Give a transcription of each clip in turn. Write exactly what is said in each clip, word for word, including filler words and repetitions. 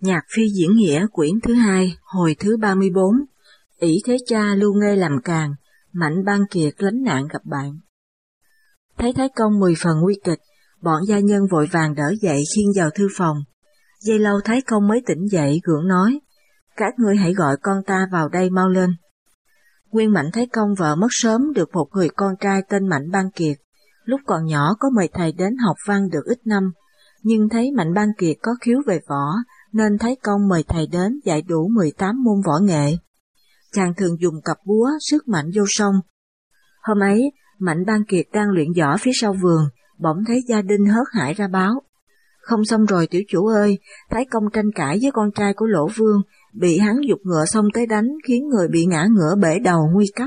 Nhạc phi diễn nghĩa quyển thứ hai, hồi thứ ba mươi bốn. Ỷ thế cha Lưu Nghê làm càng, Mạnh Ban Kiệt lánh nạn gặp bạn. Thấy Thái Công mười phần nguy kịch, bọn gia nhân vội vàng đỡ dậy khiêng vào thư phòng. Giây lâu Thái Công mới tỉnh dậy gượng nói, các ngươi hãy gọi con ta vào đây mau lên. Nguyên Mạnh Thái Công vợ mất sớm được một người con trai tên Mạnh Ban Kiệt, lúc còn nhỏ có mời thầy đến học văn được ít năm, nhưng thấy Mạnh Ban Kiệt có khiếu về võ, nên Thái Công mời thầy đến dạy đủ mười tám môn võ nghệ. Chàng thường dùng cặp búa sức mạnh vô song. Hôm ấy, Mạnh Ban Kiệt đang luyện võ phía sau vườn, bỗng thấy Gia Đinh hớt hải ra báo. Không xong rồi tiểu chủ ơi, Thái Công tranh cãi với con trai của Lỗ Vương, bị hắn giục ngựa xông tới đánh khiến người bị ngã ngựa bể đầu nguy cấp.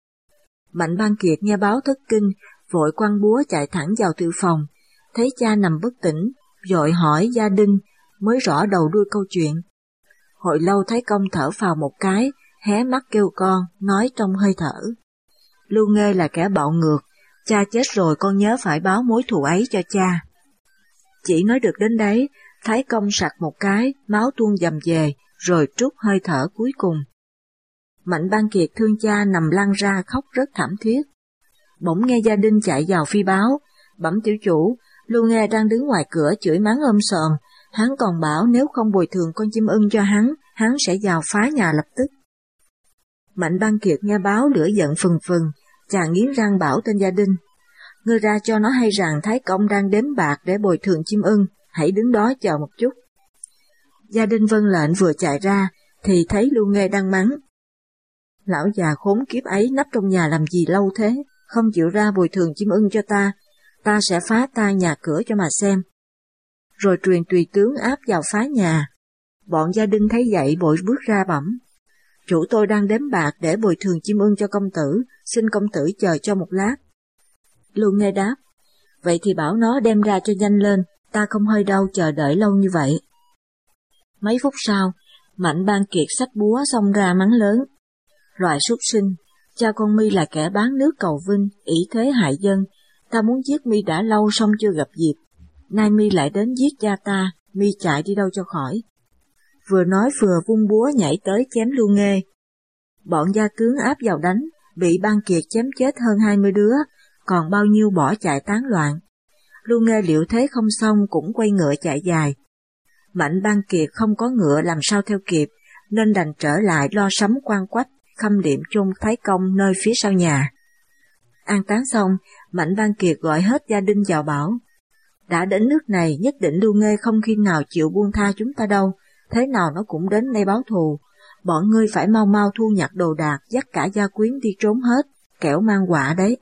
Mạnh Ban Kiệt nghe báo thất kinh, vội quăng búa chạy thẳng vào thư phòng, thấy cha nằm bất tỉnh, vội hỏi Gia Đinh, mới rõ đầu đuôi câu chuyện. Hồi lâu Thái Công thở phào một cái, hé mắt kêu con, nói trong hơi thở. Lưu Nghê là kẻ bạo ngược, cha chết rồi con nhớ phải báo mối thù ấy cho cha. Chỉ nói được đến đấy, Thái Công sặc một cái, máu tuôn dầm về, rồi trút hơi thở cuối cùng. Mạnh Ban Kiệt thương cha nằm lăn ra khóc rất thảm thiết. Bỗng nghe Gia Đinh chạy vào phi báo, bẩm tiểu chủ, Lưu Nghê đang đứng ngoài cửa chửi mắng ôm sòm, hắn còn bảo nếu không bồi thường con chim ưng cho hắn, hắn sẽ vào phá nhà lập tức. Mạnh Ban Kiệt nghe báo lửa giận phừng phừng, chàng nghiến răng bảo tên Gia Đinh, ngươi ra cho nó hay rằng Thái Công đang đếm bạc để bồi thường chim ưng, hãy đứng đó chờ một chút. Gia Đinh vâng lệnh vừa chạy ra, thì thấy Lưu Nghê đang mắng. Lão già khốn kiếp ấy nấp trong nhà làm gì lâu thế, không chịu ra bồi thường chim ưng cho ta, ta sẽ phá ta nhà cửa cho mà xem. Rồi truyền tùy tướng áp vào phá nhà. Bọn Gia Đinh thấy vậy vội bước ra bẩm. Chủ tôi đang đếm bạc để bồi thường chim ưng cho công tử, xin công tử chờ cho một lát. Lưu Nghê đáp, vậy thì bảo nó đem ra cho nhanh lên, ta không hơi đâu chờ đợi lâu như vậy. Mấy phút sau, Mạnh Ban Kiệt xách búa xông ra mắng lớn. Loại súc sinh, cha con mi là kẻ bán nước cầu vinh, ỷ thế hại dân, ta muốn giết mi đã lâu xong chưa gặp dịp, nay mi lại đến giết cha ta, mi chạy đi đâu cho khỏi. Vừa nói vừa vung búa nhảy tới chém Lưu Nghê. Bọn gia tướng áp vào đánh, bị Ban Kiệt chém chết hơn hai mươi đứa, còn bao nhiêu bỏ chạy tán loạn. Lưu Nghê liệu thế không xong cũng quay ngựa chạy dài. Mạnh Ban Kiệt không có ngựa làm sao theo kịp, nên đành trở lại lo sắm quan quách, khâm liệm chôn Thái Công nơi phía sau nhà. An táng xong, Mạnh Ban Kiệt gọi hết gia đình vào bảo, đã đến nước này nhất định Lưu Nghê không khi nào chịu buông tha chúng ta đâu, thế nào nó cũng đến đây báo thù, bọn ngươi phải mau mau thu nhặt đồ đạc, dắt cả gia quyến đi trốn hết, kẻo mang họa đấy.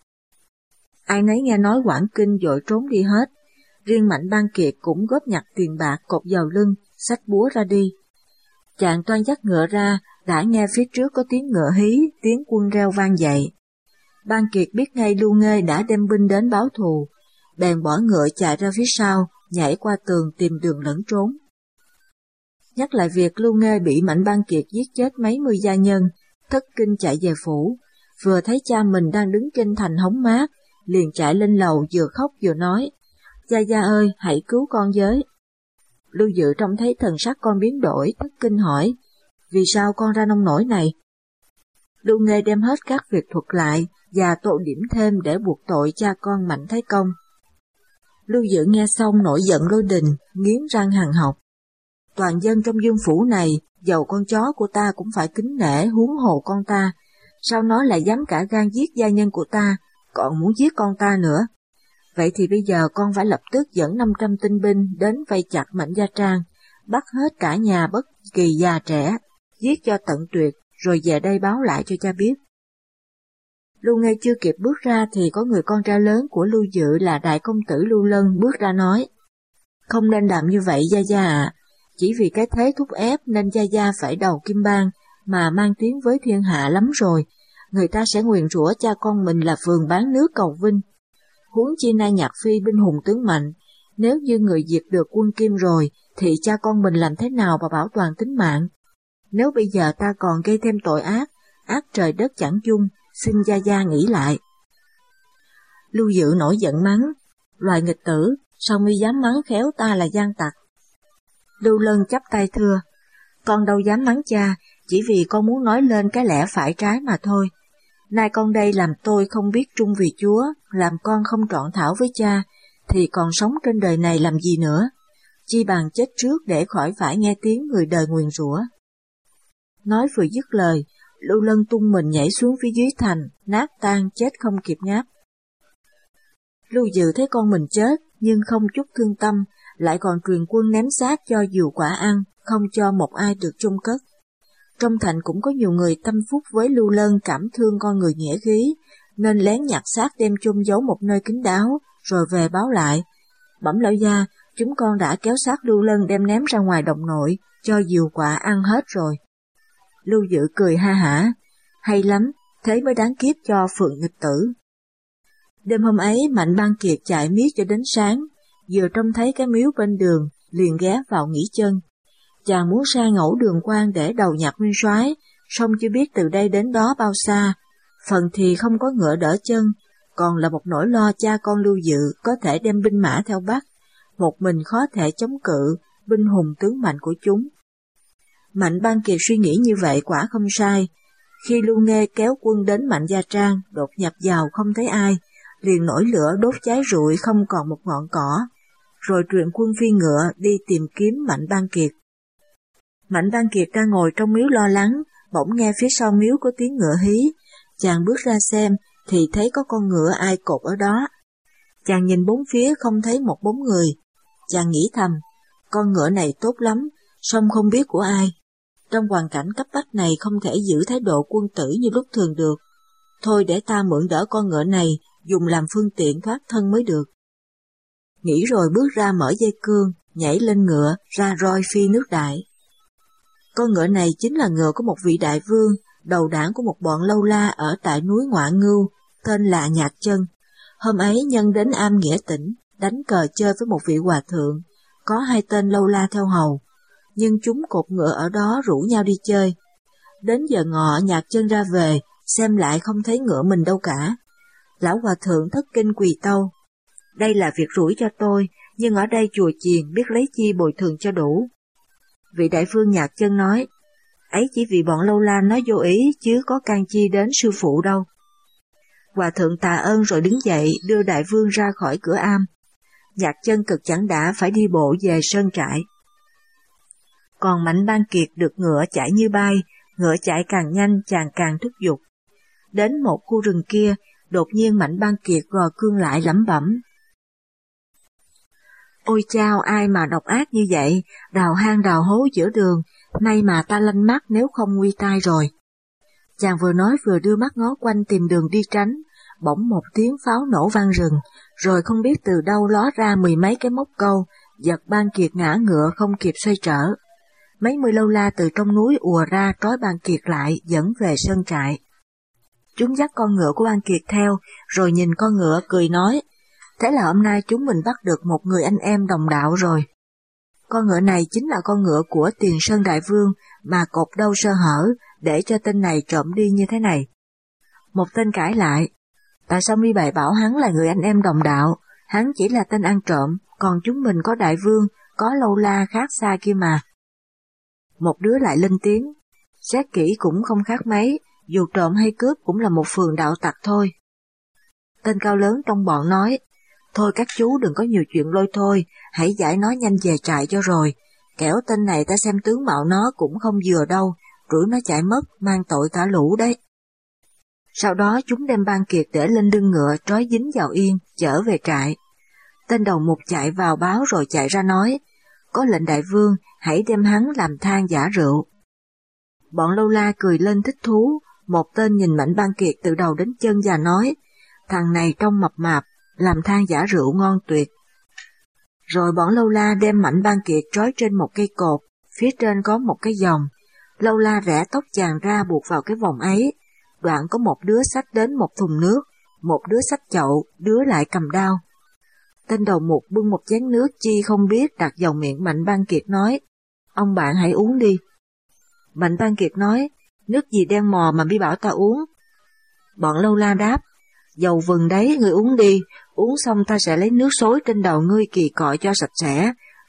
Ai nấy nghe nói Quảng Kinh vội trốn đi hết, riêng Mạnh Ban Kiệt cũng góp nhặt tiền bạc cột vào lưng, xách búa ra đi. Chàng toan dắt ngựa ra, đã nghe phía trước có tiếng ngựa hí, tiếng quân reo vang dậy. Ban Kiệt biết ngay Lưu Nghê đã đem binh đến báo thù, bèn bỏ ngựa chạy ra phía sau, nhảy qua tường tìm đường lẫn trốn. Nhắc lại việc Lưu Nghê bị Mạnh Ban Kiệt giết chết mấy mươi gia nhân, thất kinh chạy về phủ, vừa thấy cha mình đang đứng trên thành hóng mát, liền chạy lên lầu vừa khóc vừa nói, gia gia ơi, hãy cứu con với. Lưu Dự trông thấy thần sắc con biến đổi, thất kinh hỏi, vì sao con ra nông nổi này? Lưu Nghê đem hết các việc thuật lại và tô điểm thêm để buộc tội cha con Mạnh Thái Công. Lưu Dự nghe xong nổi giận đôi đình, nghiến răng hằn học. Toàn dân trong vương phủ này, dầu con chó của ta cũng phải kính nể huống hồ con ta, sao nó lại dám cả gan giết gia nhân của ta, còn muốn giết con ta nữa. Vậy thì bây giờ con phải lập tức dẫn năm trăm tinh binh đến vây chặt Mạnh Gia Trang, bắt hết cả nhà bất kỳ già trẻ, giết cho tận tuyệt, rồi về đây báo lại cho cha biết. Lưu Nghê chưa kịp bước ra thì có người con trai lớn của Lưu Dự là đại công tử Lưu Lân bước ra nói, không nên làm như vậy gia gia ạ, à. Chỉ vì cái thế thúc ép nên gia gia phải đầu kim bang mà mang tiếng với thiên hạ lắm rồi, người ta sẽ nguyền rủa cha con mình là phường bán nước cầu vinh. Huống chi nay Nhạc Phi binh hùng tướng mạnh, nếu như người diệt được quân Kim rồi, thì cha con mình làm thế nào mà bảo toàn tính mạng? Nếu bây giờ ta còn gây thêm tội ác, ác trời đất chẳng chung, xin gia gia nghĩ lại. Lưu Dự nổi giận mắng, loài nghịch tử, sao mi dám mắng khéo ta là gian tặc? Lưu Lân chắp tay thưa, con đâu dám mắng cha, chỉ vì con muốn nói lên cái lẽ phải trái mà thôi. Nay con đây làm tôi không biết trung vì Chúa, làm con không trọn thảo với cha, thì còn sống trên đời này làm gì nữa? Chi bằng chết trước để khỏi phải nghe tiếng người đời nguyền rủa. Nói vừa dứt lời, Lưu Lân tung mình nhảy xuống phía dưới thành, nát tan chết không kịp ngáp. Lưu Dự thấy con mình chết, nhưng không chút thương tâm, lại còn truyền quân ném xác cho dùu quả ăn, không cho một ai được chôn cất. Trong thành cũng có nhiều người tâm phúc với Lưu Lân cảm thương con người nghĩa khí, nên lén nhặt xác đem chôn giấu một nơi kín đáo, rồi về báo lại. Bẩm lão gia, chúng con đã kéo xác Lưu Lân đem ném ra ngoài đồng nội, cho diều quạ ăn hết rồi. Lưu Dự cười ha hả, hay lắm, thế mới đáng kiếp cho Phượng nghịch tử. Đêm hôm ấy Mạnh Bang Kiệt chạy miết cho đến sáng, vừa trông thấy cái miếu bên đường, liền ghé vào nghỉ chân. Chàng muốn ra ngẫu Đường Quan để đầu nhạc nguyên soái, song chưa biết từ đây đến đó bao xa, phần thì không có ngựa đỡ chân, còn là một nỗi lo cha con Lưu Dự có thể đem binh mã theo Bắc, một mình khó thể chống cự binh hùng tướng mạnh của chúng. Mạnh Bang Kiệt suy nghĩ như vậy quả không sai. Khi Lưu Nghê kéo quân đến Mạnh Gia Trang, đột nhập vào không thấy ai, liền nổi lửa đốt cháy rụi không còn một ngọn cỏ, rồi truyền quân phi ngựa đi tìm kiếm Mạnh Bang Kiệt. Mạnh Bang Kiệt đang ngồi trong miếu lo lắng, bỗng nghe phía sau miếu có tiếng ngựa hí. Chàng bước ra xem thì thấy có con ngựa ai cột ở đó. Chàng nhìn bốn phía không thấy một bóng người. Chàng nghĩ thầm, con ngựa này tốt lắm, song không biết của ai. Trong hoàn cảnh cấp bách này không thể giữ thái độ quân tử như lúc thường được. Thôi để ta mượn đỡ con ngựa này, dùng làm phương tiện thoát thân mới được. Nghĩ rồi bước ra mở dây cương, nhảy lên ngựa, ra roi phi nước Đại. Con ngựa này chính là ngựa của một vị đại vương, đầu đảng của một bọn lâu la ở tại núi Ngoạ Ngưu, tên là Nhạc Chân. Hôm ấy nhân đến Am Nghĩa Tỉnh, đánh cờ chơi với một vị hòa thượng, có hai tên lâu la theo hầu, nhưng chúng cột ngựa ở đó rủ nhau đi chơi. Đến giờ ngọ Nhạc Chân ra về, xem lại không thấy ngựa mình đâu cả. Lão hòa thượng thất kinh quỳ tâu, đây là việc rủi cho tôi, nhưng ở đây chùa chiền biết lấy chi bồi thường cho đủ. Vị đại vương Nhạc Chân nói, ấy chỉ vì bọn lâu la nói vô ý chứ có can chi đến sư phụ đâu. Hòa thượng tạ ơn rồi đứng dậy đưa đại vương ra khỏi cửa am. Nhạc Chân cực chẳng đã phải đi bộ về sơn trại. Còn Mạnh Bang Kiệt được ngựa chạy như bay, ngựa chạy càng nhanh chàng càng thúc giục. Đến một khu rừng kia, đột nhiên Mạnh Bang Kiệt gò cương lại lẩm bẩm. Ôi chao, ai mà độc ác như vậy, đào hang đào hố giữa đường, may mà ta lanh mắt nếu không nguy tai rồi. Chàng vừa nói vừa đưa mắt ngó quanh tìm đường đi tránh, bỗng một tiếng pháo nổ vang rừng, rồi không biết từ đâu ló ra mười mấy cái móc câu, giật Bang Kiệt ngã ngựa không kịp xoay trở. Mấy mươi lâu la từ trong núi ùa ra trói Bang Kiệt lại dẫn về sơn trại. Chúng dắt con ngựa của Bang Kiệt theo, rồi nhìn con ngựa cười nói, thế là hôm nay chúng mình bắt được một người anh em đồng đạo rồi. Con ngựa này chính là con ngựa của Tiền Sơn Đại Vương mà cột đâu sơ hở để cho tên này trộm đi như thế này. Một tên cãi lại, tại sao mi bày bảo hắn là người anh em đồng đạo, hắn chỉ là tên ăn trộm, còn chúng mình có Đại Vương, có lâu la khác xa kia mà. Một đứa lại lên tiếng, xét kỹ cũng không khác mấy, dù trộm hay cướp cũng là một phường đạo tặc thôi. Tên cao lớn trong bọn nói, thôi các chú đừng có nhiều chuyện lôi thôi, hãy giải nó nhanh về trại cho rồi, kẻo tên này ta xem tướng mạo nó cũng không vừa đâu, rủi nó chạy mất, mang tội cả lũ đấy. Sau đó chúng đem Bang Kiệt để lên lưng ngựa trói dính vào yên, chở về trại. Tên đầu mục chạy vào báo rồi chạy ra nói, có lệnh đại vương, hãy đem hắn làm than giả rượu. Bọn lâu la cười lên thích thú, một tên nhìn Mạnh Bang Kiệt từ đầu đến chân và nói, thằng này trông mập mạp, làm than giả rượu ngon tuyệt. Rồi bọn lâu la đem Mạnh Bang Kiệt trói trên một cây cột, phía trên có một cái vòng. Lâu la rẽ tóc chàng ra buộc vào cái vòng ấy, đoạn có một đứa xách đến một thùng nước, một đứa xách chậu, đứa lại cầm đao. Tên đầu mục bưng một chén nước chi không biết đặt vào miệng Mạnh Bang Kiệt nói, ông bạn hãy uống đi. Mạnh Bang Kiệt nói, nước gì đen mò mà bi bảo ta uống. Bọn lâu la đáp, dầu vừng đấy, ngươi uống đi, uống xong ta sẽ lấy nước xối trên đầu ngươi kỳ cọ cho sạch sẽ,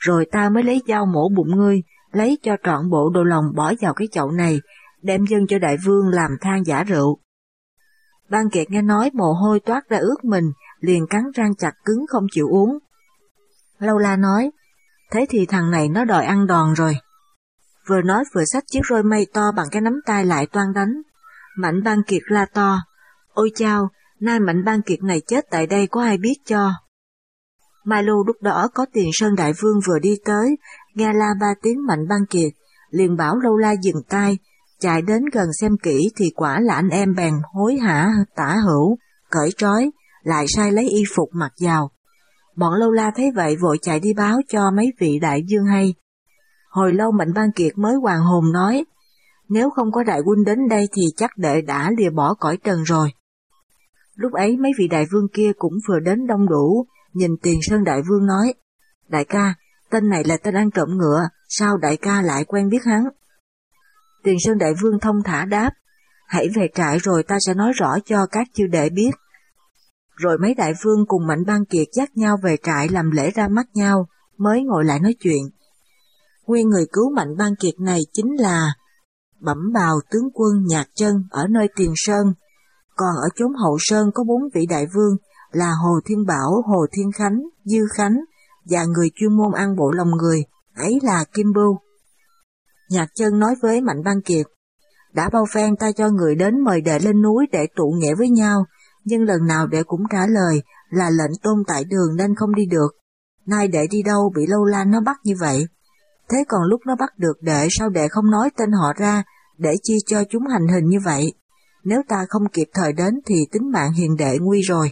rồi ta mới lấy dao mổ bụng ngươi, lấy cho trọn bộ đồ lòng bỏ vào cái chậu này, đem dâng cho đại vương làm than giả rượu. Ban Kiệt nghe nói mồ hôi toát ra ướt mình, liền cắn răng chặt cứng không chịu uống. Lâu La nói, thế thì thằng này nó đòi ăn đòn rồi. Vừa nói vừa xách chiếc roi mây to bằng cái nắm tay lại toan đánh. Mạnh Ban Kiệt la to, ôi chao, nay Mạnh Ban Kiệt này chết tại đây có ai biết cho. Mai Lu lúc đó có Tiền Sơn đại vương vừa đi tới, nghe la ba tiếng Mạnh Ban Kiệt, liền bảo Lâu La dừng tay, chạy đến gần xem kỹ thì quả là anh em bèn hối hả tả hữu, cởi trói, lại sai lấy y phục mặc vào. Bọn Lâu La thấy vậy vội chạy đi báo cho mấy vị đại vương hay. Hồi lâu Mạnh Ban Kiệt mới hoàn hồn nói, nếu không có đại huynh đến đây thì chắc đệ đã lìa bỏ cõi trần rồi. Lúc ấy mấy vị đại vương kia cũng vừa đến đông đủ, nhìn Tiền Sơn đại vương nói, đại ca, tên này là tên ăn trộm ngựa, sao đại ca lại quen biết hắn? Tiền Sơn đại vương thông thả đáp, hãy về trại rồi ta sẽ nói rõ cho các chư đệ biết. Rồi mấy đại vương cùng Mạnh Ban Kiệt dắt nhau về trại làm lễ ra mắt nhau, mới ngồi lại nói chuyện. Nguyên người cứu Mạnh Ban Kiệt này chính là Bẩm Bào tướng quân Nhạc Chân ở nơi Tiền Sơn, còn ở chốn Hậu Sơn có bốn vị đại vương là Hồ Thiên Bảo, Hồ Thiên Khánh, Dư Khánh và người chuyên môn ăn bộ lòng người, ấy là Kim Bưu. Nhạc Chân nói với Mạnh Ban Kiệt, đã bao phen ta cho người đến mời đệ lên núi để tụ nghệ với nhau, nhưng lần nào đệ cũng trả lời là lệnh tôn tại đường nên không đi được. Nay đệ đi đâu bị Lâu La nó bắt như vậy. Thế còn lúc nó bắt được đệ sao đệ không nói tên họ ra, để chi cho chúng hành hình như vậy? Nếu ta không kịp thời đến thì tính mạng hiền đệ nguy rồi.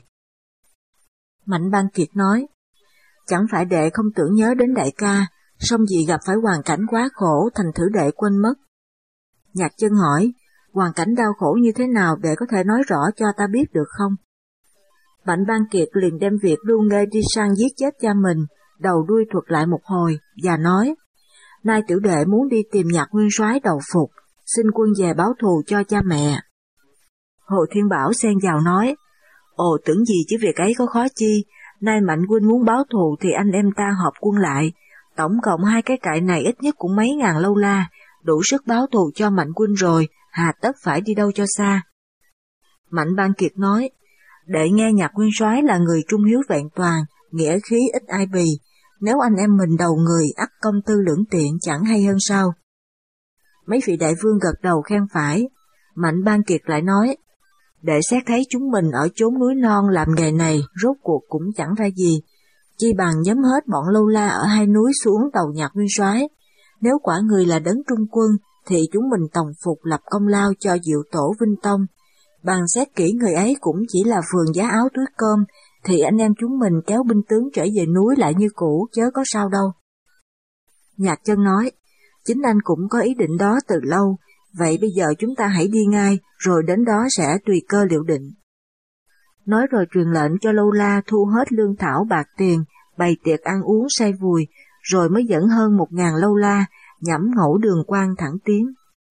Mạnh Ban Kiệt nói, chẳng phải đệ không tưởng nhớ đến đại ca, song vì gặp phải hoàn cảnh quá khổ thành thử đệ quên mất. Nhạc Chân hỏi, hoàn cảnh đau khổ như thế nào đệ có thể nói rõ cho ta biết được không? Mạnh Ban Kiệt liền đem việc Lưu Nghê đi săn giết chết cha mình, đầu đuôi thuật lại một hồi, và nói, nay tiểu đệ muốn đi tìm Nhạc nguyên soái đầu phục, xin quân về báo thù cho cha mẹ. Hồ Thiên Bảo xen vào nói, ồ tưởng gì chứ việc ấy có khó chi, nay Mạnh huynh muốn báo thù thì anh em ta họp quân lại, tổng cộng hai cái trại này ít nhất cũng mấy ngàn Lâu La, đủ sức báo thù cho Mạnh huynh rồi, hà tất phải đi đâu cho xa. Mạnh Ban Kiệt nói, đệ nghe Nhạc nguyên soái là người trung hiếu vẹn toàn, nghĩa khí ít ai bì, nếu anh em mình đầu người ắt công tư lưỡng tiện chẳng hay hơn sao. Mấy vị đại vương gật đầu khen phải. Mạnh Ban Kiệt lại nói, để xét thấy chúng mình ở chốn núi non làm nghề này rốt cuộc cũng chẳng ra gì, chi bằng nhóm hết bọn Lâu La ở hai núi xuống đầu Nhạc nguyên soái. Nếu quả người là đấng trung quân thì chúng mình tổng phục lập công lao cho Diệu Tổ Vinh Tông. Bằng xét kỹ người ấy cũng chỉ là phường giá áo túi cơm, thì anh em chúng mình kéo binh tướng trở về núi lại như cũ, chớ có sao đâu. Nhạc Chân nói, chính anh cũng có ý định đó từ lâu, vậy bây giờ chúng ta hãy đi ngay, rồi đến đó sẽ tùy cơ liệu định. Nói rồi truyền lệnh cho Lâu La thu hết lương thảo bạc tiền, bày tiệc ăn uống say vùi, rồi mới dẫn hơn một ngàn Lâu La, nhẫm Ngẫu Đường Quan thẳng tiến.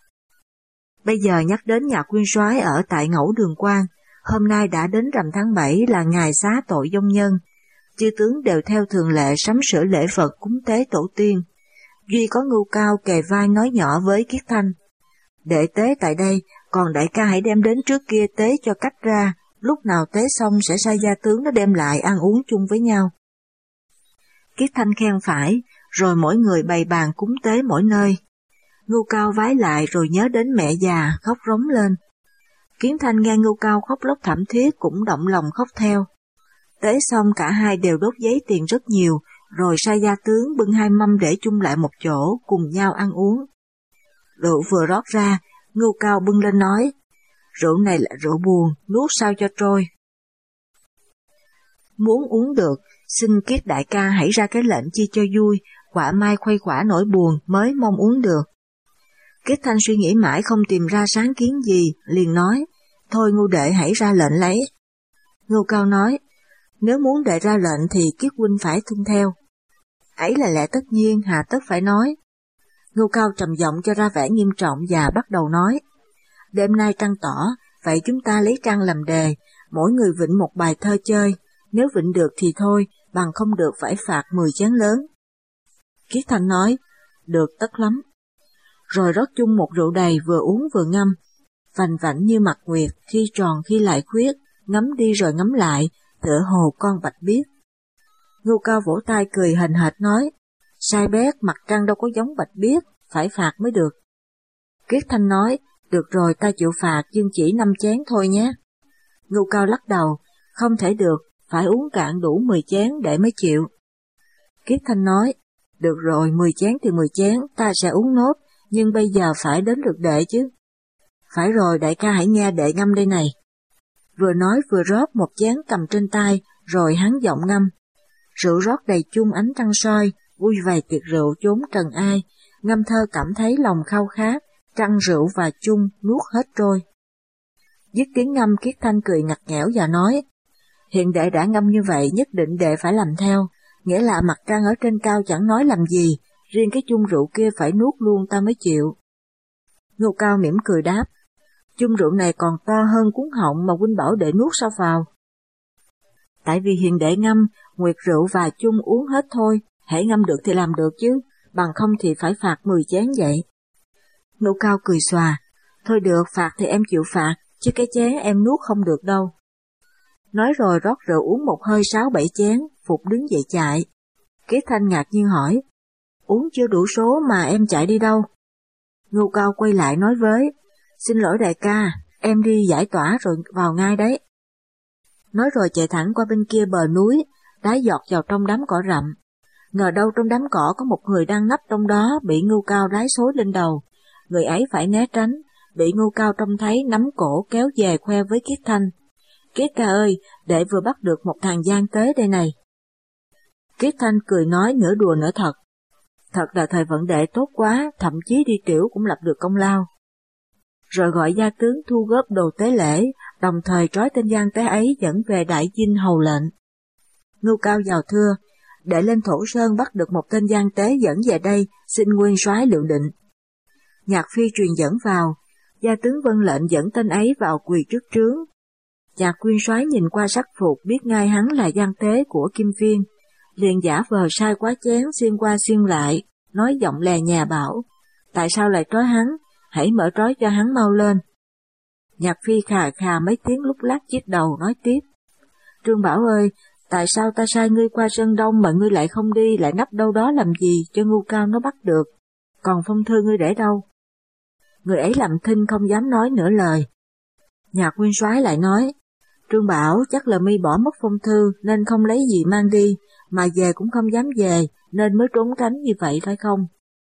Bây giờ nhắc đến Nhạc nguyên soái ở tại Ngẫu Đường Quan, hôm nay đã đến rằm tháng bảy là ngày xá tội vong nhân, chư tướng đều theo thường lệ sắm sửa lễ vật cúng tế tổ tiên. Duy có Ngưu Cao kề vai nói nhỏ với Kiết Thanh, đệ tế tại đây, còn đại ca hãy đem đến trước kia tế cho cách ra, lúc nào tế xong sẽ sai gia tướng nó đem lại ăn uống chung với nhau. Kiết Thanh khen phải, rồi mỗi người bày bàn cúng tế mỗi nơi. Ngưu Cao vái lại rồi nhớ đến mẹ già, khóc rống lên. Kiến Thanh nghe Ngưu Cao khóc lóc thảm thiết cũng động lòng khóc theo. Tế xong cả hai đều đốt giấy tiền rất nhiều, rồi sai gia tướng bưng hai mâm để chung lại một chỗ, cùng nhau ăn uống. Rượu vừa rót ra, Ngưu Cao bưng lên nói, rượu này là rượu buồn, nuốt sao cho trôi. Muốn uống được, xin Kiết đại ca hãy ra cái lệnh chi cho vui, quả mai khuây khỏa nỗi buồn mới mong uống được. Kiết Thanh suy nghĩ mãi không tìm ra sáng kiến gì, liền nói, thôi Ngưu đệ hãy ra lệnh lấy. Ngưu Cao nói, nếu muốn đệ ra lệnh thì Kiết huynh phải tuân theo. Ấy là lẽ tất nhiên, hà tất phải nói. Ngưu Cao trầm giọng cho ra vẻ nghiêm trọng và bắt đầu nói, đêm nay trăng tỏ, vậy chúng ta lấy trăng làm đề, mỗi người vịnh một bài thơ chơi, nếu vịnh được thì thôi, bằng không được phải phạt mười chén lớn. Kiết Thanh nói, được tất lắm. Rồi rót chung một rượu đầy vừa uống vừa ngâm, vành vảnh như mặt nguyệt, khi tròn khi lại khuyết, ngắm đi rồi ngắm lại, tựa hồ con bạch biếc. Ngưu Cao vỗ tay cười hềnh hệt nói, sai bét, mặt trăng đâu có giống bạch biếc, phải phạt mới được. Kiết Thanh nói, được rồi ta chịu phạt nhưng chỉ năm chén thôi nhé. Ngưu Cao lắc đầu, không thể được, phải uống cạn đủ mười chén để mới chịu. Kiết Thanh nói, được rồi, mười chén thì mười chén, ta sẽ uống nốt, nhưng bây giờ phải đến lượt đệ chứ. Phải rồi, đại ca hãy nghe đệ ngâm đây này. Vừa nói vừa rót một chén cầm trên tay, rồi hắn giọng ngâm. Rượu rót đầy chung ánh trăng soi, vui vầy tiệc rượu chốn trần ai, ngâm thơ cảm thấy lòng khao khát, trăng rượu và chung nuốt hết trôi. Dứt tiếng ngâm, Kiết Thanh cười ngặt nghẽo và nói, hiện đệ đã ngâm như vậy nhất định đệ phải làm theo, nghĩa là mặt trăng ở trên cao chẳng nói làm gì, riêng cái chung rượu kia phải nuốt luôn ta mới chịu. Ngưu Cao mỉm cười đáp, chung rượu này còn to hơn cuốn họng mà huynh bảo đệ nuốt sao vào. Tại vì hiền đệ ngâm, nguyệt rượu và chung uống hết thôi, hễ ngâm được thì làm được chứ, bằng không thì phải phạt mười chén vậy. Ngưu Cao cười xòa, thôi được, phạt thì em chịu phạt, chứ cái chén em nuốt không được đâu. Nói rồi rót rượu uống một hơi sáu bảy chén, Phục đứng dậy chạy. Kiết Thanh ngạc nhiên hỏi, uống chưa đủ số mà em chạy đi đâu? Ngưu Cao quay lại nói với, xin lỗi đại ca, em đi giải tỏa rồi vào ngay đấy. Nói rồi chạy thẳng qua bên kia bờ núi, đá giọt vào trong đám cỏ rậm. Ngờ đâu trong đám cỏ có một người đang nấp trong đó, bị Ngưu Cao đái xối lên đầu. Người ấy phải né tránh, bị Ngưu Cao trông thấy nắm cổ kéo về khoe với Kiết Thanh. Kiết ca ơi, đệ vừa bắt được một thằng gian tế đây này. Kiết Thanh cười nói nửa đùa nửa thật. Thật là thời vận đệ tốt quá, thậm chí đi tiểu cũng lập được công lao. Rồi gọi gia tướng thu góp đồ tế lễ, đồng thời trói tên gian tế ấy dẫn về đại dinh hầu lệnh. Ngưu Cao vào thưa, đệ lên Thổ Sơn bắt được một tên gian tế dẫn về đây, xin nguyên soái lượng định. Nhạc Phi truyền dẫn vào, gia tướng vân lệnh dẫn tên ấy vào quỳ trước trướng. Nhạc nguyên soái nhìn qua sắc phục biết ngay hắn là gian tế của Kim Viên, liền giả vờ sai quá chén xuyên qua xuyên lại, nói giọng lè nhà bảo, tại sao lại trói hắn, hãy mở trói cho hắn mau lên. Nhạc Phi khà khà mấy tiếng lúc lát chiếc đầu nói tiếp, Trương Bảo ơi, tại sao ta sai ngươi qua Sơn Đông mà ngươi lại không đi, lại nấp đâu đó làm gì cho Ngưu Cao nó bắt được, còn phong thư ngươi để đâu? Người ấy làm thinh không dám nói nửa lời. Nhạc nguyên soái lại nói, Trương Bảo chắc là mi bỏ mất phong thư nên không lấy gì mang đi, mà về cũng không dám về nên mới trốn tránh như vậy phải không?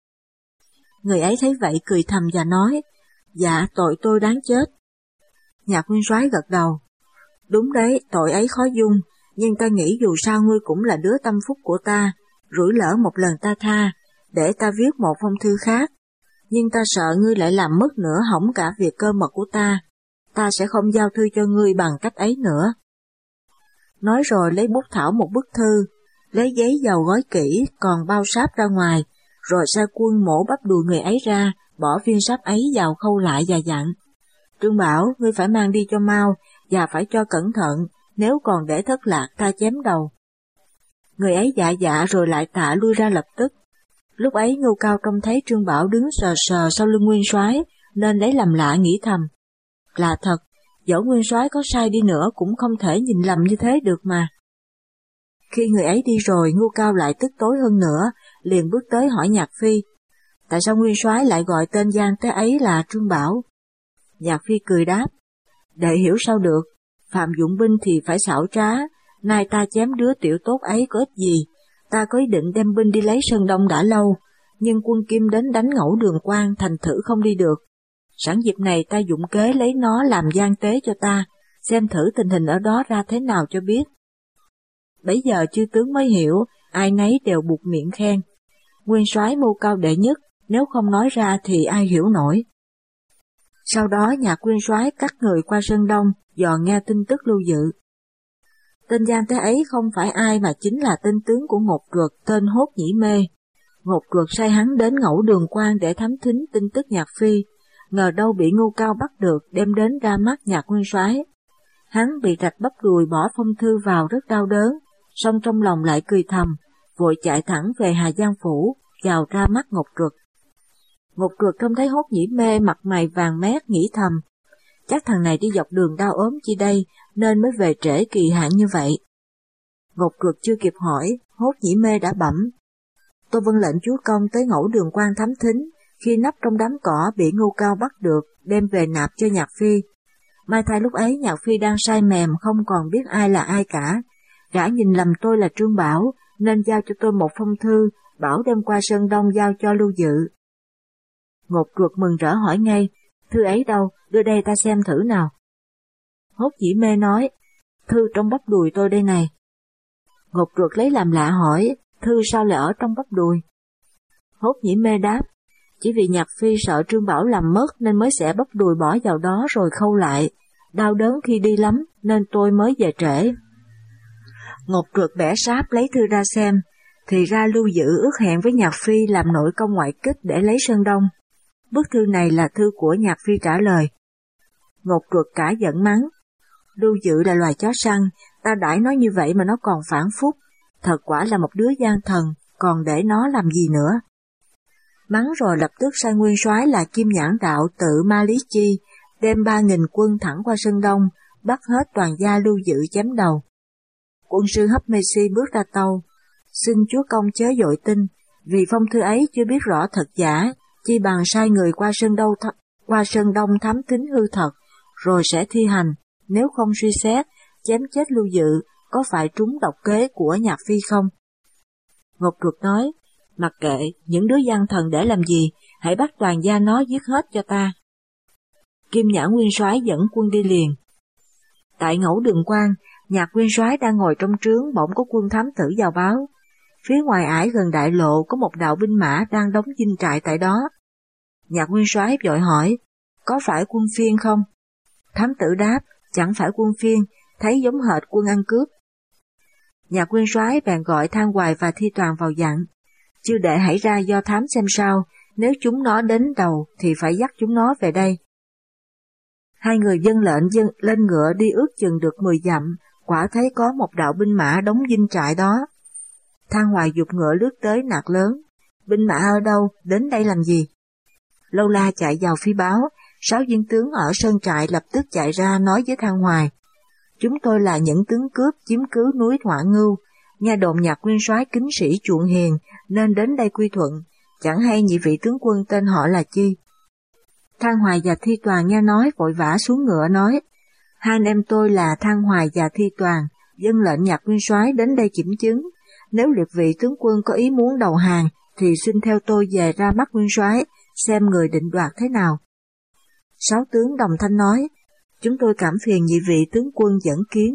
Người ấy thấy vậy cười thầm và nói, dạ tội tôi đáng chết. Nhạc nguyên soái gật đầu, đúng đấy, tội ấy khó dung, nhưng ta nghĩ dù sao ngươi cũng là đứa tâm phúc của ta, rủi lỡ một lần ta tha, để ta viết một phong thư khác, nhưng ta sợ ngươi lại làm mất nữa hỏng cả việc cơ mật của ta, ta sẽ không giao thư cho ngươi bằng cách ấy nữa. Nói rồi lấy bút thảo một bức thư, lấy giấy dầu gói kỹ, còn bao sáp ra ngoài, rồi sai quân mổ bắp đùi người ấy ra, bỏ viên sáp ấy vào khâu lại và dặn. Trương Bảo, ngươi phải mang đi cho mau, và phải cho cẩn thận, nếu còn để thất lạc ta chém đầu. Người ấy dạ dạ rồi lại tạ lui ra lập tức. Lúc ấy Ngưu Cao trông thấy Trương Bảo đứng sờ sờ sau lưng nguyên soái, nên lấy làm lạ nghĩ thầm. Là thật, dẫu nguyên soái có sai đi nữa cũng không thể nhìn lầm như thế được mà. Khi người ấy đi rồi, Ngưu Cao lại tức tối hơn nữa, liền bước tới hỏi Nhạc Phi, tại sao nguyên soái lại gọi tên gian tế ấy là Trương Bảo? Nhạc Phi cười đáp, đệ hiểu sao được, phạm dụng binh thì phải xảo trá, nay ta chém đứa tiểu tốt ấy có ích gì, ta có ý định đem binh đi lấy Sơn Đông đã lâu, nhưng quân Kim đến đánh ngẫu Đường Quan, thành thử không đi được. Sẵn dịp này ta dụng kế lấy nó làm gian tế cho ta, xem thử tình hình ở đó ra thế nào cho biết. Bấy giờ chư tướng mới hiểu, ai nấy đều buộc miệng khen. Nguyên soái mưu cao đệ nhất, nếu không nói ra thì ai hiểu nổi. Sau đó Nhạc nguyên soái cắt người qua Sơn Đông, dò nghe tin tức lưu dự. Tên gian tế ấy không phải ai mà chính là tên tướng của Ngột Ruột tên Hốt Nhĩ Mê. Ngột Ruột sai hắn đến ngẫu Đường Quan để thám thính tin tức Nhạc Phi, ngờ đâu bị Ngưu Cao bắt được đem đến ra mắt Nhạc nguyên soái. Hắn bị rạch bắp đùi bỏ phong thư vào rất đau đớn, song trong lòng lại cười thầm, vội chạy thẳng về Hà Giang Phủ, gào ra mắt Ngọc Truật. Ngọc Truật trông thấy Hốt Nhĩ Mê mặt mày vàng mét, nghĩ thầm, chắc thằng này đi dọc đường đau ốm chi đây, nên mới về trễ kỳ hạn như vậy. Ngọc Truật chưa kịp hỏi, Hốt Nhĩ Mê đã bẩm, tôi vâng lệnh chúa công tới ngẫu Đường Quan thám thính, khi nấp trong đám cỏ bị Ngưu Cao bắt được, đem về nạp cho Nhạc Phi. Mai thay lúc ấy Nhạc Phi đang say mềm, không còn biết ai là ai cả. Gã nhìn lầm tôi là Trương Bảo, nên giao cho tôi một phong thư, bảo đem qua Sơn Đông giao cho Lưu Dự. Ngọc Truật mừng rỡ hỏi ngay, thư ấy đâu, đưa đây ta xem thử nào. Hốt Nhĩ Mê nói, thư trong bắp đùi tôi đây này. Ngọc Truật lấy làm lạ hỏi, thư sao lại ở trong bắp đùi? Hốt Nhĩ Mê đáp, chỉ vì Nhạc Phi sợ Trương Bảo làm mất nên mới xẻ bắp đùi bỏ vào đó rồi khâu lại, đau đớn khi đi lắm nên tôi mới về trễ. Ngọc Truật bẻ sáp lấy thư ra xem, thì ra Lưu Dự ước hẹn với Nhạc Phi làm nội công ngoại kích để lấy Sơn Đông. Bức thư này là thư của Nhạc Phi trả lời. Ngọc Truật cả giận mắng, Lưu Dự là loài chó săn, ta đãi nó như vậy mà nó còn phản phúc, thật quả là một đứa gian thần, còn để nó làm gì nữa. Mắng rồi lập tức sai nguyên soái là Kim Nhãn Đạo tự Ma Lý Chi, đem ba nghìn quân thẳng qua Sơn Đông, bắt hết toàn gia Lưu Dự chém đầu. Quân sư Hấp Mê Si bước ra tâu, xin chúa công chớ vội tin, vì phong thư ấy chưa biết rõ thật giả, chi bằng sai người qua Sơn Đông, qua Sơn Đông thám thính hư thật, rồi sẽ thi hành, nếu không suy xét, chém chết Lưu Dự, có phải trúng độc kế của Nhạc Phi không? Ngọc Truật nói, mặc kệ, những đứa gian thần để làm gì, hãy bắt toàn gia nó giết hết cho ta. Kim Nhãn nguyên soái dẫn quân đi liền. Tại ngẫu Đường Quan, Nhạc nguyên soái đang ngồi trong trướng, bỗng có quân thám tử vào báo. Phía ngoài ải gần đại lộ có một đạo binh mã đang đóng dinh trại tại đó. Nhạc nguyên soái vội hỏi, có phải quân phiên không? Thám tử đáp, chẳng phải quân phiên, thấy giống hệt quân ăn cướp. Nhạc nguyên soái bèn gọi Thang Hoài và Thi Toàn vào dặn, chư đệ hãy ra do thám xem sao, nếu chúng nó đến đầu thì phải dắt chúng nó về đây. Hai người dân lệnh dân lên ngựa đi ước chừng được mười dặm, quả thấy có một đạo binh mã đóng dinh trại đó. Thang Hoài giục ngựa lướt tới nạt lớn, binh mã ở đâu, đến đây làm gì? Lâu La chạy vào phi báo, sáu viên tướng ở sơn trại lập tức chạy ra nói với Thang Hoài, chúng tôi là những tướng cướp chiếm cứ núi Hỏa Ngưu, nghe đồn Nhạc nguyên soái kính sĩ chuộng hiền nên đến đây quy thuận, chẳng hay nhị vị tướng quân tên họ là chi. Thang Hoài và Thi Toàn nghe nói vội vã xuống ngựa nói, hai anh em tôi là Thang Hoài và Thi Toàn, dân lệnh Nhạc nguyên soái đến đây kiểm chứng, nếu liệt vị tướng quân có ý muốn đầu hàng thì xin theo tôi về ra mắt nguyên soái, xem người định đoạt thế nào. Sáu tướng đồng thanh nói, chúng tôi cảm phiền nhị vị tướng quân dẫn kiến.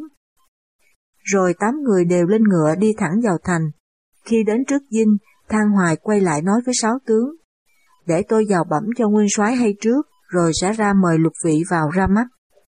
Rồi tám người đều lên ngựa đi thẳng vào thành. Khi đến trước dinh, Thang Hoài quay lại nói với sáu tướng, để tôi vào bẩm cho nguyên soái hay trước, rồi sẽ ra mời lục vị vào ra mắt.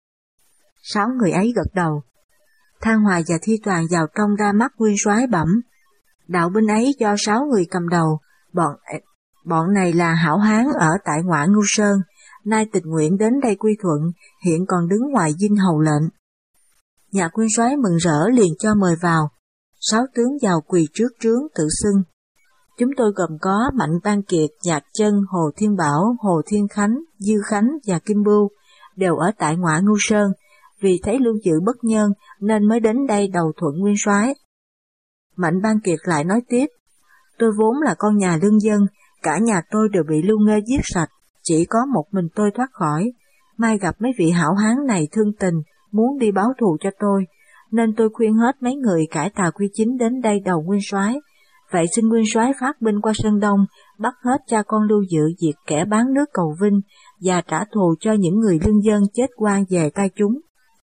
Sáu người ấy gật đầu. Thang Hoài và Thi Toàn vào trong ra mắt nguyên soái bẩm, đạo binh ấy do sáu người cầm đầu, bọn bọn này là hảo hán ở tại Ngoại Ngưu Sơn, nay tình nguyện đến đây quy thuận, hiện còn đứng ngoài dinh hầu lệnh. Nhạc nguyên soái mừng rỡ liền cho mời vào. Sáu tướng vào quỳ trước trướng tự xưng. Chúng tôi gồm có Mạnh Ban Kiệt, Nhạc Chân, Hồ Thiên Bảo, Hồ Thiên Khánh, Dư Khánh và Kim Bưu, đều ở tại Ngoại Ngưu Sơn, vì thấy Lưu Dự bất nhân nên mới đến đây đầu thuận nguyên soái. Mạnh Ban Kiệt lại nói tiếp, tôi vốn là con nhà lương dân, cả nhà tôi đều bị Lưu Nghê giết sạch, chỉ có một mình tôi thoát khỏi. Mai gặp mấy vị hảo hán này thương tình, muốn đi báo thù cho tôi, nên tôi khuyên hết mấy người cải tà quy chính đến đây đầu nguyên soái. Vậy xin nguyên soái phát binh qua Sơn Đông, bắt hết cha con Lưu Dự diệt kẻ bán nước cầu vinh và trả thù cho những người lương dân chết oan về tay chúng.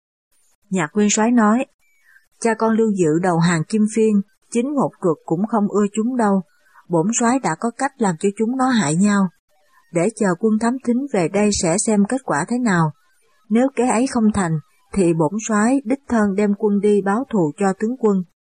Nhạc nguyên soái nói, cha con Lưu Dự đầu hàng Kim Phiên, chính Ngọc Truật cũng không ưa chúng đâu, bổn soái đã có cách làm cho chúng nó hại nhau. Để chờ quân thám thính về đây sẽ xem kết quả thế nào. Nếu kế ấy không thành, thì bổn soái đích thân đem quân đi báo thù cho tướng quân.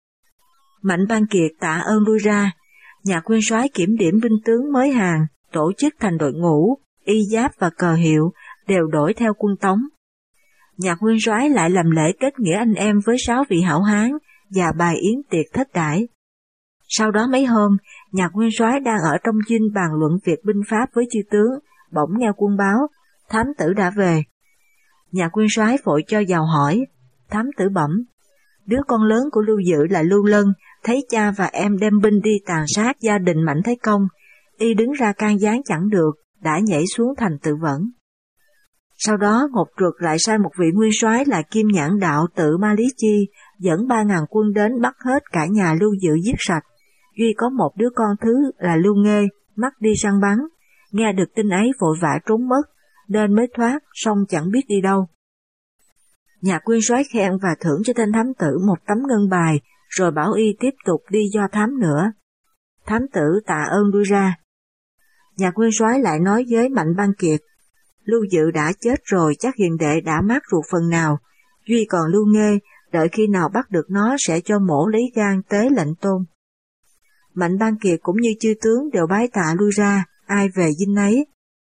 Mạnh Ban Kiệt tạ ơn lui ra. Nhạc nguyên soái kiểm điểm binh tướng mới hàng, tổ chức thành đội ngũ, y giáp và cờ hiệu đều đổi theo quân Tống. Nhạc nguyên soái lại làm lễ kết nghĩa anh em với sáu vị hảo hán và bài yến tiệc thất đãi. Sau đó mấy hôm, Nhạc nguyên soái đang ở trong dinh bàn luận việc binh pháp với chư tướng, bỗng nghe quân báo, thám tử đã về. Nhạc nguyên soái vội cho vào hỏi, thám tử bẩm, đứa con lớn của Lưu Dự là Lưu Lân, thấy cha và em đem binh đi tàn sát gia đình Mạnh Thái Công, y đứng ra can gián chẳng được, đã nhảy xuống thành tự vẫn. Sau đó Ngột Trượt lại sai một vị nguyên soái là Kim Nhãn Đạo tự Ma Lý Chi dẫn ba ngàn quân đến bắt hết cả nhà Lưu Dự giết sạch. Duy có một đứa con thứ là Lưu Nghê mắc đi săn bắn, nghe được tin ấy vội vã trốn mất, nên mới thoát, song chẳng biết đi đâu. Nhạc nguyên soái khen và thưởng cho tên thám tử một tấm ngân bài, rồi bảo y tiếp tục đi do thám nữa. Thám tử tạ ơn lui ra. Nhạc nguyên soái lại nói với Mạnh Ban Kiệt, Lưu Dự đã chết rồi, chắc hiền đệ đã mát ruột phần nào, duy còn Lưu Nghê, đợi khi nào bắt được nó sẽ cho mổ lấy gan tế lệnh tôn. Mạnh Ban Kiệt cũng như chư tướng đều bái tạ lui ra, ai về dinh nấy.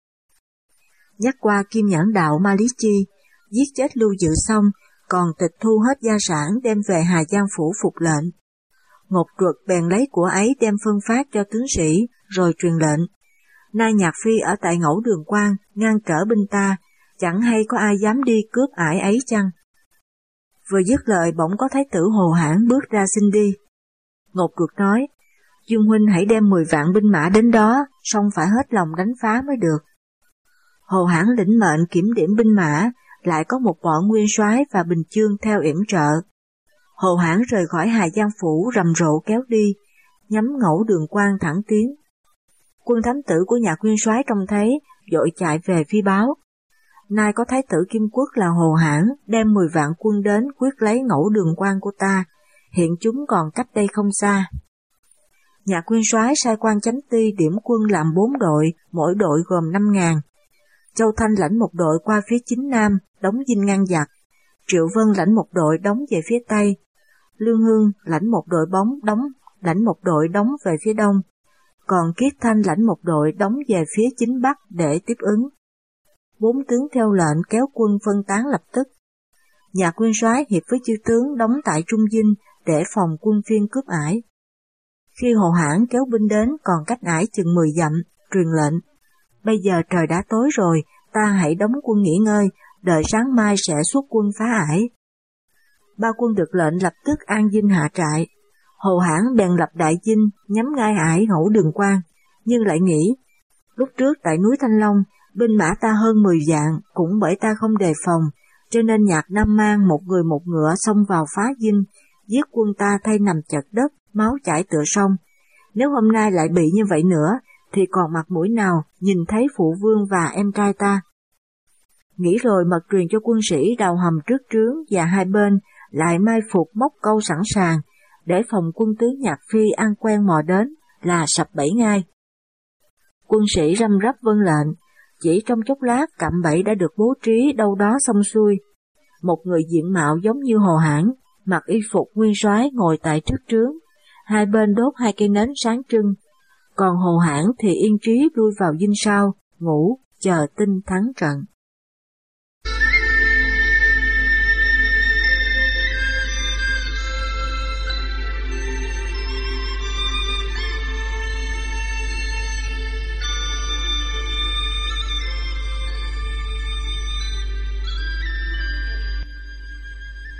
Nhắc qua Kim Nhãn Đạo Ma Lý Chi, giết chết Lưu Dự xong, còn tịch thu hết gia sản đem về Hà Giang phủ phục lệnh. Ngột Trượt bèn lấy của ấy đem phân phát cho tướng sĩ, rồi truyền lệnh. Nay Nhạc Phi ở tại Ngẫu Đường Quan, ngăn trở binh ta, chẳng hay có ai dám đi cướp ải ấy chăng? Vừa dứt lời bỗng có thái tử Hồ Hãn bước ra xin đi. Ngột Trượt nói, Dương huynh hãy đem mười vạn binh mã đến đó, song phải hết lòng đánh phá mới được. Hồ Hãn lĩnh mệnh kiểm điểm binh mã, lại có một bọn nguyên soái và Bình Chương theo yểm trợ. Hồ Hãn rời khỏi Hà Giang phủ rầm rộ kéo đi, nhắm Ngẫu Đường Quan thẳng tiến. Quân thám tử của Nhạc nguyên soái trông thấy, vội chạy về phi báo. Nay có thái tử Kim Quốc là Hồ Hãn đem mười vạn quân đến quyết lấy Ngẫu Đường Quan của ta, hiện chúng còn cách đây không xa. Nhạc nguyên soái sai quan chánh ty điểm quân làm bốn đội, mỗi đội gồm năm ngàn. Châu Thanh lãnh một đội qua phía chính nam, đóng dinh ngăn giặc. Triệu Vân lãnh một đội đóng về phía tây. Lương Hương lãnh một đội bóng đóng, lãnh một đội đóng về phía đông. Còn Kiết Thanh lãnh một đội đóng về phía chính bắc để tiếp ứng. Bốn tướng theo lệnh kéo quân phân tán lập tức. Nhạc nguyên soái hiệp với chư tướng đóng tại Trung Dinh để phòng quân phiên cướp ải. Khi Hồ Hãn kéo binh đến còn cách ải chừng mười dặm, truyền lệnh. Bây giờ trời đã tối rồi, ta hãy đóng quân nghỉ ngơi, đợi sáng mai sẽ xuất quân phá ải. Ba quân được lệnh lập tức an dinh hạ trại. Hồ Hãn bèn lập đại dinh, nhắm ngay ải Ngẫu Đường Quan, nhưng lại nghĩ, lúc trước tại núi Thanh Long, binh mã ta hơn mười vạn, cũng bởi ta không đề phòng, cho nên Nhạc Nam Mang một người một ngựa xông vào phá dinh, giết quân ta thay nằm chật đất, máu chảy tựa sông. Nếu hôm nay lại bị như vậy nữa, thì còn mặt mũi nào nhìn thấy phụ vương và em trai ta. Nghĩ rồi mật truyền cho quân sĩ đào hầm trước trướng và hai bên lại mai phục móc câu sẵn sàng, để phòng quân tướng Nhạc Phi ăn quen mò đến là sập bẫy ngay. Quân sĩ răm rắp vâng lệnh, chỉ trong chốc lát cạm bẫy đã được bố trí đâu đó xong xuôi. Một người diện mạo giống như Hồ Hãn, mặc y phục nguyên soái ngồi tại trước trướng, hai bên đốt hai cây nến sáng trưng, còn Hồ Hãn thì yên trí lui vào dinh sau, ngủ, chờ tin thắng trận.